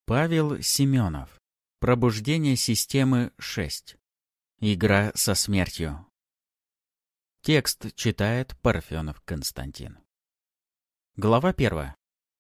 Павел Семенов. Пробуждение системы 6. Игра со смертью. Текст читает Парфенов Константин. Глава 1.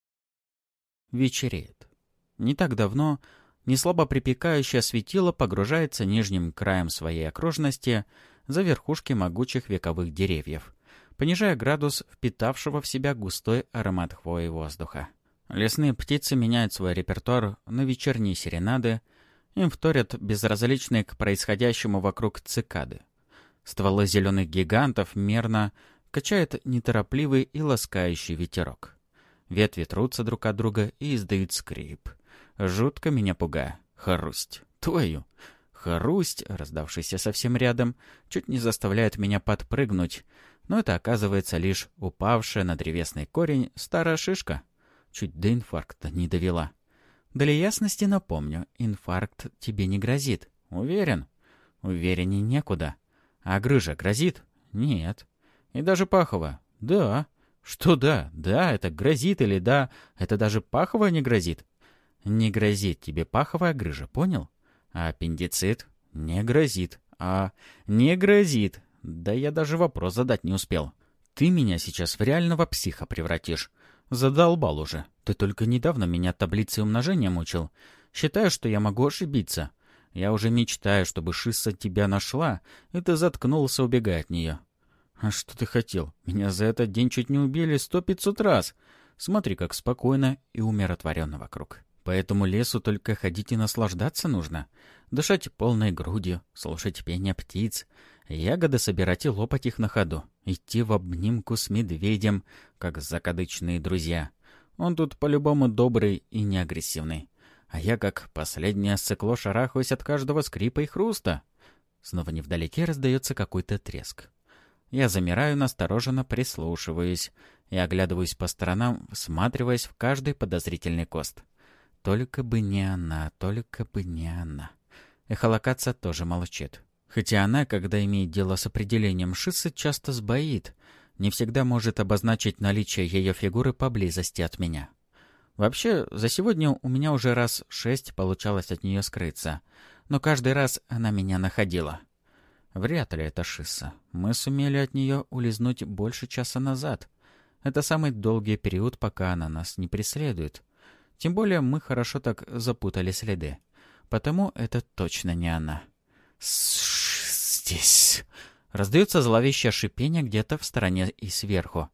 Вечереет. Не так давно неслабо припекающее светило погружается нижним краем своей окружности за верхушки могучих вековых деревьев, понижая градус впитавшего в себя густой аромат хвои воздуха. Лесные птицы меняют свой репертуар на вечерние серенады, им вторят безразличные к происходящему вокруг цикады. Стволы зеленых гигантов мерно качает неторопливый и ласкающий ветерок. Ветви трутся друг от друга и издают скрип. Жутко меня пугая. Хрусть. Твою. Хрусть, раздавшийся совсем рядом, чуть не заставляет меня подпрыгнуть, но это оказывается лишь упавшая на древесный корень старая шишка. Чуть до инфаркта не довела. Для ясности напомню, инфаркт тебе не грозит. Уверен? Уверенней некуда. А грыжа грозит? Нет. И даже пахово? Да. Что да? Да, это грозит или да, это даже пахово не грозит? Не грозит тебе паховая грыжа, понял? А аппендицит? Не грозит. А не грозит. Да я даже вопрос задать не успел. Ты меня сейчас в реального психа превратишь. Задолбал уже. Ты только недавно меня таблицей умножения мучил. Считаю, что я могу ошибиться. Я уже мечтаю, чтобы Шисса тебя нашла, и ты заткнулся, убегая от нее. А что ты хотел? Меня за этот день чуть не убили 100-500 раз. Смотри, как спокойно и умиротворенно вокруг. По этому лесу только ходить и наслаждаться нужно. Дышать полной грудью, слушать пение птиц, ягоды собирать и лопать их на ходу. Идти в обнимку с медведем, как закадычные друзья. Он тут по-любому добрый и не агрессивный. А я, как последнее сыкло, шарахаюсь от каждого скрипа и хруста. Снова невдалеке раздается какой-то треск. Я замираю, настороженно прислушиваюсь и оглядываюсь по сторонам, всматриваясь в каждый подозрительный куст. Только бы не она, только бы не она. Эхолокация тоже молчит. Хотя она, когда имеет дело с определением Шиссы, часто сбоит, не всегда может обозначить наличие ее фигуры поблизости от меня. Вообще, за сегодня у меня уже раз 6 получалось от нее скрыться, но каждый раз она меня находила. Вряд ли это Шисса. Мы сумели от нее улизнуть больше часа назад. Это самый долгий период, пока она нас не преследует. Тем более мы хорошо так запутали следы. Потому это точно не она. Здесь. Раздается зловещее шипение где-то в стороне и сверху.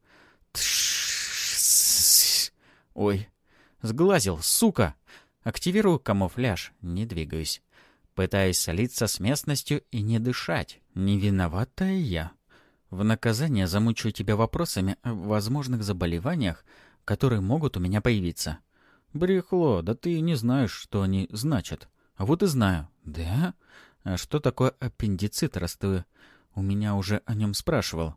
Ой, сглазил, сука. Активирую камуфляж, не двигаюсь. Пытаюсь слиться с местностью и не дышать. Не виноватая я. В наказание замучаю тебя вопросами о возможных заболеваниях, которые могут у меня появиться. Брехло, да ты не знаешь, что они значат. А вот и знаю. Да? А что такое аппендицит, раз ты у меня уже о нем спрашивал?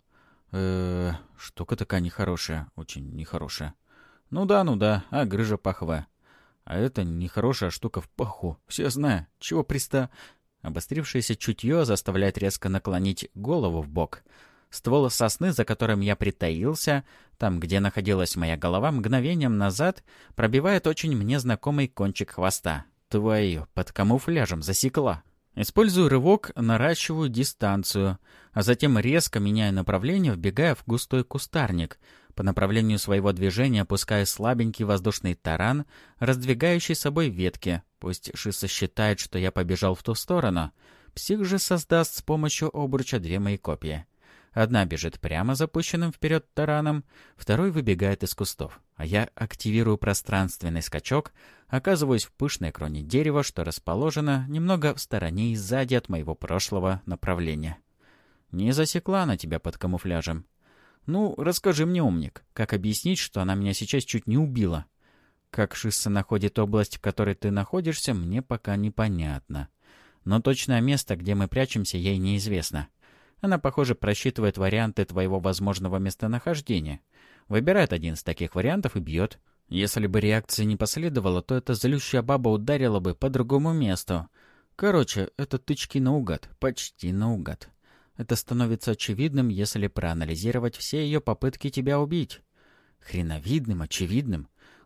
Штука такая нехорошая, очень нехорошая. Ну да, а грыжа паховая. А это нехорошая штука в паху. Все знаю, чего Обострившееся чутье заставляет резко наклонить голову в бок. Ствол сосны, за которым я притаился, там, где находилась моя голова, мгновением назад пробивает очень мне знакомый кончик хвоста. Твою, под камуфляжем засекла. Использую рывок, наращиваю дистанцию, а затем резко меняю направление, вбегая в густой кустарник. По направлению своего движения пускаю слабенький воздушный таран, раздвигающий собой ветки. Пусть Шисса считает, что я побежал в ту сторону. Псих же создаст с помощью обруча 2 мои копья. Одна бежит прямо запущенным вперед тараном, второй выбегает из кустов. А я активирую пространственный скачок, оказываюсь в пышной кроне дерева, что расположено немного в стороне и сзади от моего прошлого направления. Не засекла она тебя под камуфляжем. Ну, расскажи мне, умник, как объяснить, что она меня сейчас чуть не убила? Как Шисса находит область, в которой ты находишься, мне пока непонятно. Но точное место, где мы прячемся, ей неизвестно. Она, похоже, просчитывает варианты твоего возможного местонахождения. Выбирает один из таких вариантов и бьет. Если бы реакции не последовало, то эта злющая баба ударила бы по другому месту. Короче, это тычки наугад, почти наугад. Это становится очевидным, если проанализировать все ее попытки тебя убить. Хреновидным, очевидным.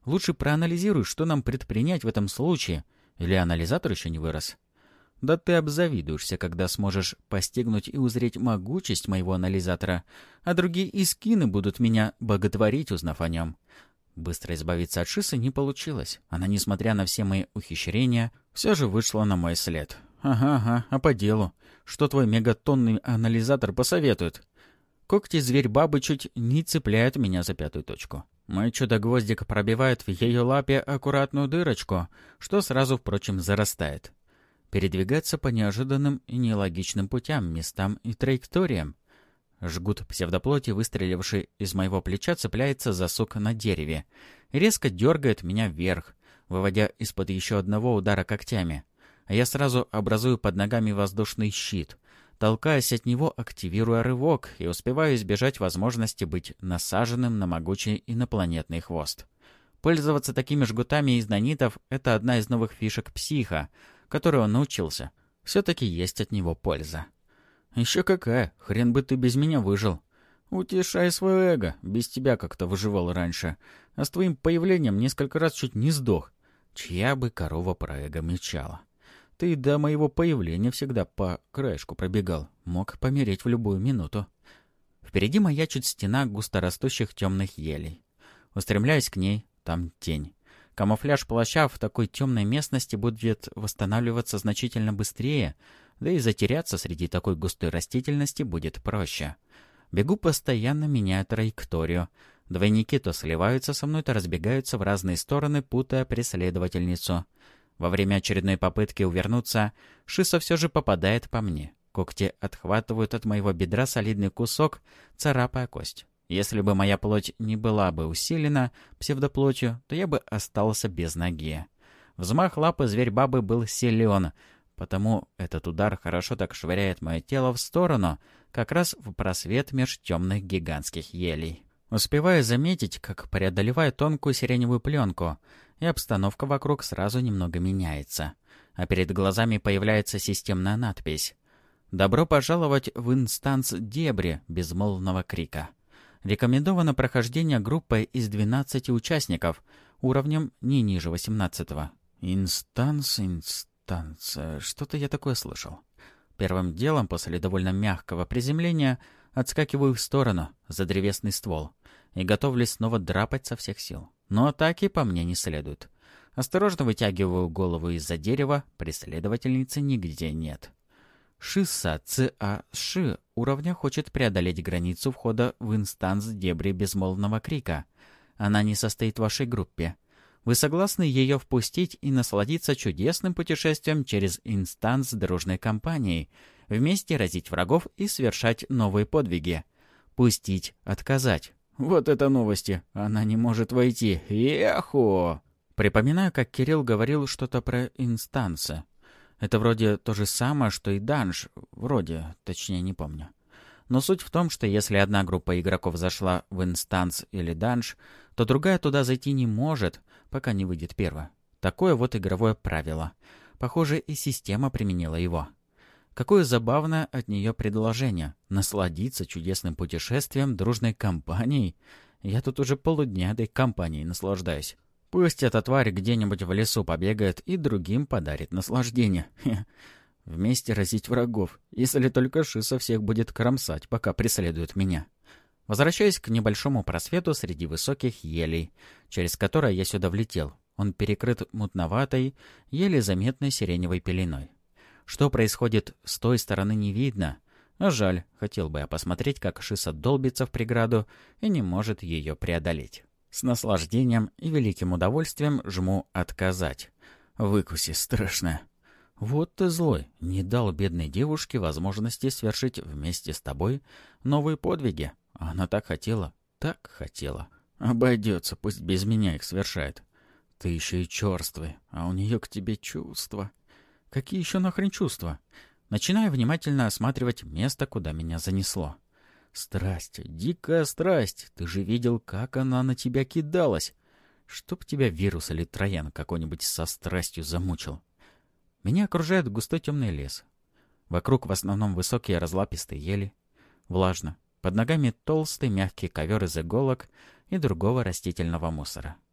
Лучше проанализируй, что нам предпринять в этом случае. Или анализатор еще не вырос? Да ты обзавидуешься, когда сможешь постигнуть и узреть могучесть моего анализатора, а другие искины будут меня боготворить, узнав о нем. Быстро избавиться от Шисы не получилось. Она, несмотря на все мои ухищрения, все же вышла на мой след. Ага, а по делу. Что твой мегатонный анализатор посоветует? Когти зверь-бабы чуть не цепляют меня за пятую точку. Мой чудо-гвоздик пробивает в ее лапе аккуратную дырочку, что сразу, впрочем, зарастает. Передвигаться по неожиданным и нелогичным путям, местам и траекториям. Жгут псевдоплоти, выстреливший из моего плеча, цепляется за сук на дереве и резко дергает меня вверх, выводя из-под еще одного удара когтями. А я сразу образую под ногами воздушный щит, толкаясь от него, активируя рывок, и успеваю избежать возможности быть насаженным на могучий инопланетный хвост. Пользоваться такими жгутами из нанитов — это одна из новых фишек психа, которой он научился. Все-таки есть от него польза. Еще какая, хрен бы ты без меня выжил. Утешай свое эго, без тебя как-то выживал раньше, а с твоим появлением несколько раз чуть не сдох. Чья бы корова про эго мечала. Ты до моего появления всегда по краешку пробегал, мог помереть в любую минуту. Впереди маячит стена густорастущих темных елей. Устремляюсь к ней, там тень. Камуфляж плаща в такой темной местности будет восстанавливаться значительно быстрее, да и затеряться среди такой густой растительности будет проще. Бегу постоянно, меняя траекторию. Двойники то сливаются со мной, то разбегаются в разные стороны, путая преследовательницу. Во время очередной попытки увернуться, Шиса все же попадает по мне. Когти отхватывают от моего бедра солидный кусок, царапая кость. Если бы моя плоть не была бы усилена псевдоплотью, то я бы остался без ноги. Взмах лапы зверь-бабы был силен, потому этот удар хорошо так швыряет мое тело в сторону, как раз в просвет меж темных гигантских елей. Успеваю заметить, как преодолеваю тонкую сиреневую пленку, и обстановка вокруг сразу немного меняется. А перед глазами появляется системная надпись: «Добро пожаловать в инстанс дебри безмолвного крика». Рекомендовано прохождение группой из 12 участников, уровнем не ниже 18-го. Инстанс, что-то я такое слышал. Первым делом, после довольно мягкого приземления, отскакиваю в сторону, за древесный ствол, и готовлюсь снова драпать со всех сил. Но атаки по мне не следует. Осторожно вытягиваю голову из-за дерева, преследовательницы нигде нет. Шиса ЦАШ уровня хочет преодолеть границу входа в инстанс дебри безмолвного крика. Она не состоит в вашей группе. Вы согласны ее впустить и насладиться чудесным путешествием через инстанс дружной компанией, вместе разить врагов и совершать новые подвиги? Пустить, отказать. Вот это новости! Она не может войти. Еху! Припоминаю, как Кирилл говорил что-то про инстансы. Это вроде то же самое, что и данж. Вроде, точнее не помню. Но суть в том, что если одна группа игроков зашла в инстанс или данж, то другая туда зайти не может, пока не выйдет первая. Такое вот игровое правило. Похоже, и система применила его. Какое забавное от нее предложение. Насладиться чудесным путешествием дружной компанией. Я тут уже полдня этой компанией наслаждаюсь. Пусть эта тварь где-нибудь в лесу побегает и другим подарит наслаждение. Вместе разить врагов, если только Шиса всех будет кромсать, пока преследует меня. Возвращаюсь к небольшому просвету среди высоких елей, через который я сюда влетел. Он перекрыт мутноватой, еле заметной сиреневой пеленой. Что происходит с той стороны, не видно. А жаль, хотел бы я посмотреть, как Шиса долбится в преграду и не может ее преодолеть. С наслаждением и великим удовольствием жму «отказать». Выкуси страшная. Вот ты злой, не дал бедной девушке возможности свершить вместе с тобой новые подвиги. Она так хотела, так хотела. Обойдется, пусть без меня их совершает. Ты еще и черствый, а у нее к тебе чувства. Какие еще нахрен чувства? Начинаю внимательно осматривать место, куда меня занесло. Страсть, дикая страсть. Ты же видел, как она на тебя кидалась. Чтоб тебя вирус или троян какой-нибудь со страстью замучил. Меня окружает густой темный лес. Вокруг в основном высокие разлапистые ели. Влажно. Под ногами толстый мягкий ковер из иголок и другого растительного мусора.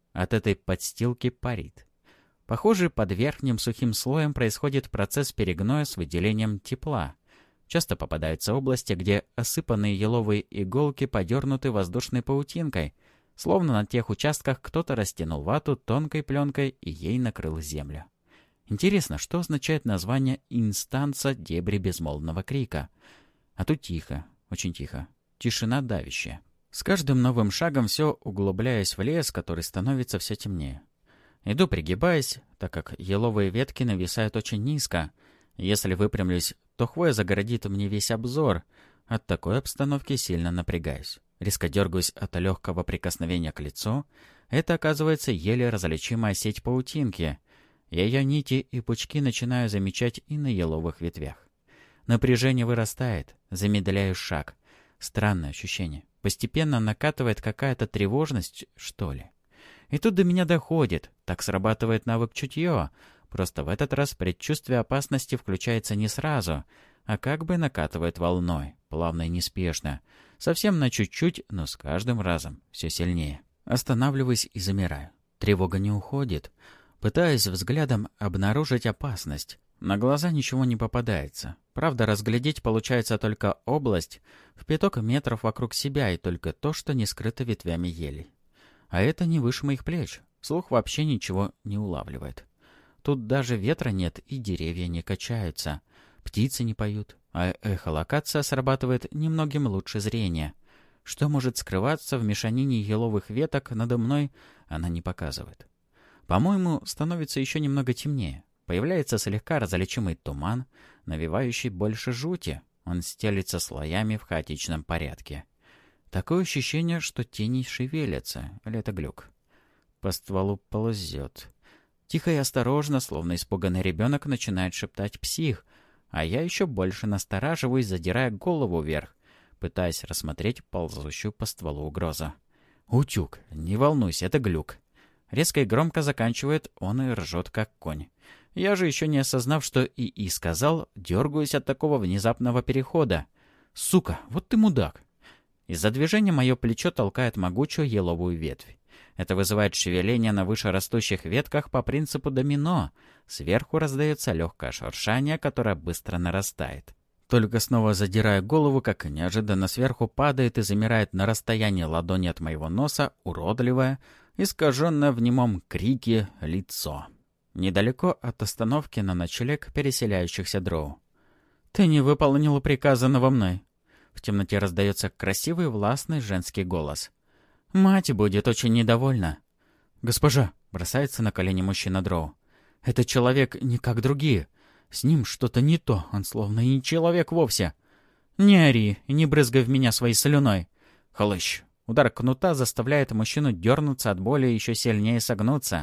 от этой подстилки парит. Похоже, под верхним сухим слоем происходит процесс перегноя с выделением тепла. Часто попадаются области, где осыпанные еловые иголки подернуты воздушной паутинкой, словно на тех участках кто-то растянул вату тонкой пленкой и ей накрыл землю. Интересно, что означает название «инстанца дебри безмолвного крика». А тут тихо, очень тихо, тишина давящая. С каждым новым шагом все углубляясь в лес, который становится все темнее. Иду пригибаясь, так как еловые ветки нависают очень низко. Если выпрямлюсь, то хвоя загородит мне весь обзор. От такой обстановки сильно напрягаюсь. Резко дергаюсь от легкого прикосновения к лицу. Это, оказывается, еле различимая сеть паутинки. Ее нити и пучки начинаю замечать и на еловых ветвях. Напряжение вырастает, замедляю шаг. Странное ощущение. Постепенно накатывает какая-то тревожность, что ли. И тут до меня доходит. Так срабатывает навык чутье. Просто в этот раз предчувствие опасности включается не сразу, а как бы накатывает волной, плавно и неспешно. Совсем на чуть-чуть, но с каждым разом все сильнее. Останавливаюсь и замираю. Тревога не уходит. Пытаюсь взглядом обнаружить опасность. На глаза ничего не попадается. Правда, разглядеть получается только область в 5 метров вокруг себя и только то, что не скрыто ветвями елей. А это не выше моих плеч. Слух вообще ничего не улавливает. Тут даже ветра нет и деревья не качаются. Птицы не поют, а эхолокация срабатывает немногим лучше зрения. Что может скрываться в мешанине еловых веток надо мной, она не показывает. По-моему, становится еще немного темнее. Появляется слегка различимый туман, навевающий больше жути. Он стелится слоями в хаотичном порядке. Такое ощущение, что тени шевелятся. Или это глюк? По стволу ползет. Тихо и осторожно, словно испуганный ребенок, начинает шептать псих, а я еще больше настораживаюсь, задирая голову вверх, пытаясь рассмотреть ползущую по стволу угрозу. «Утюг, не волнуйся, это глюк». Резко и громко заканчивает он и ржет, как конь. Я же, еще не осознав, что и сказал, дергаюсь от такого внезапного перехода. «Сука, вот ты мудак!» Из-за движения мое плечо толкает могучую еловую ветвь. Это вызывает шевеление на вышерастущих ветках по принципу домино. Сверху раздается легкое шуршание, которое быстро нарастает. Только снова задирая голову, как неожиданно сверху падает и замирает на расстоянии ладони от моего носа уродливое, искаженное в немом крике лицо. Недалеко от остановки на ночлег переселяющихся дроу. «Ты не выполнил приказанного мной». В темноте раздается красивый властный женский голос. «Мать будет очень недовольна». «Госпожа!» — бросается на колени мужчина дроу. «Этот человек не как другие. С ним что-то не то, он словно и не человек вовсе». «Не ори и не брызгай в меня своей слюной». «Хлыщ!» Удар кнута заставляет мужчину дернуться от боли и еще сильнее согнуться.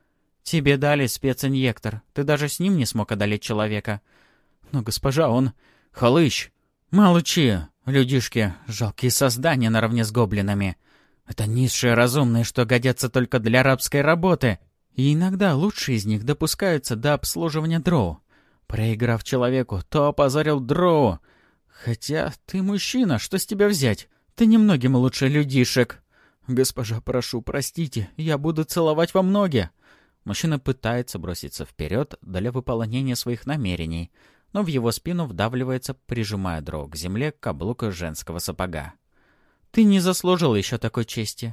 «Тебе дали специнъектор. Ты даже с ним не смог одолеть человека». «Но, госпожа, он... Хлыщ!» «Молчи! Людишки, жалкие создания наравне с гоблинами. Это низшие разумные, что годятся только для рабской работы. И иногда лучшие из них допускаются до обслуживания дроу. Проиграв человеку, то опозорил дроу. Хотя ты мужчина, что с тебя взять? Ты немногим лучше людишек». «Госпожа, прошу, простите, я буду целовать вам ноги». Мужчина пытается броситься вперед для выполнения своих намерений, но в его спину вдавливается, прижимая дроу к земле, каблук женского сапога. «Ты не заслужил еще такой чести.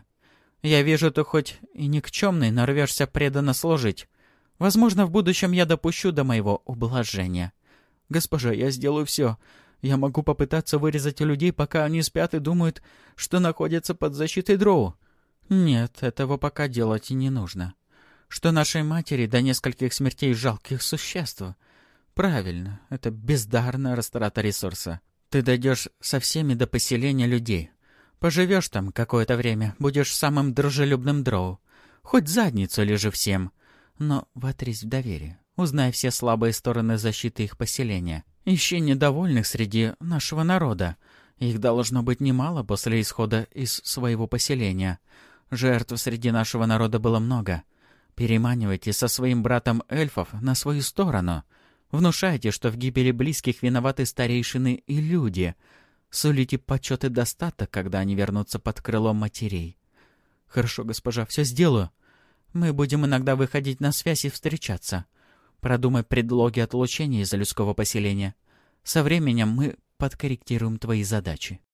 Я вижу, ты хоть и никчемный, но рвешься преданно служить. Возможно, в будущем я допущу до моего ублажения. Госпожа, я сделаю все. Я могу попытаться вырезать людей, пока они спят и думают, что находятся под защитой дроу. Нет, этого пока делать и не нужно. Что нашей матери до нескольких смертей жалких существ? Правильно, это бездарная растрата ресурса. Ты дойдешь со всеми до поселения людей. Поживешь там какое-то время, будешь самым дружелюбным дроу. Хоть задницу лежи всем. Но вотрись в доверие. Узнай все слабые стороны защиты их поселения. Ищи недовольных среди нашего народа. Их должно быть немало после исхода из своего поселения. Жертв среди нашего народа было много. Переманивайте со своим братом эльфов на свою сторону. Внушайте, что в гибели близких виноваты старейшины и люди. Сулите почет и достаток, когда они вернутся под крылом матерей. Хорошо, госпожа, все сделаю. Мы будем иногда выходить на связь и встречаться. Продумай предлоги отлучения из людского поселения. Со временем мы подкорректируем твои задачи.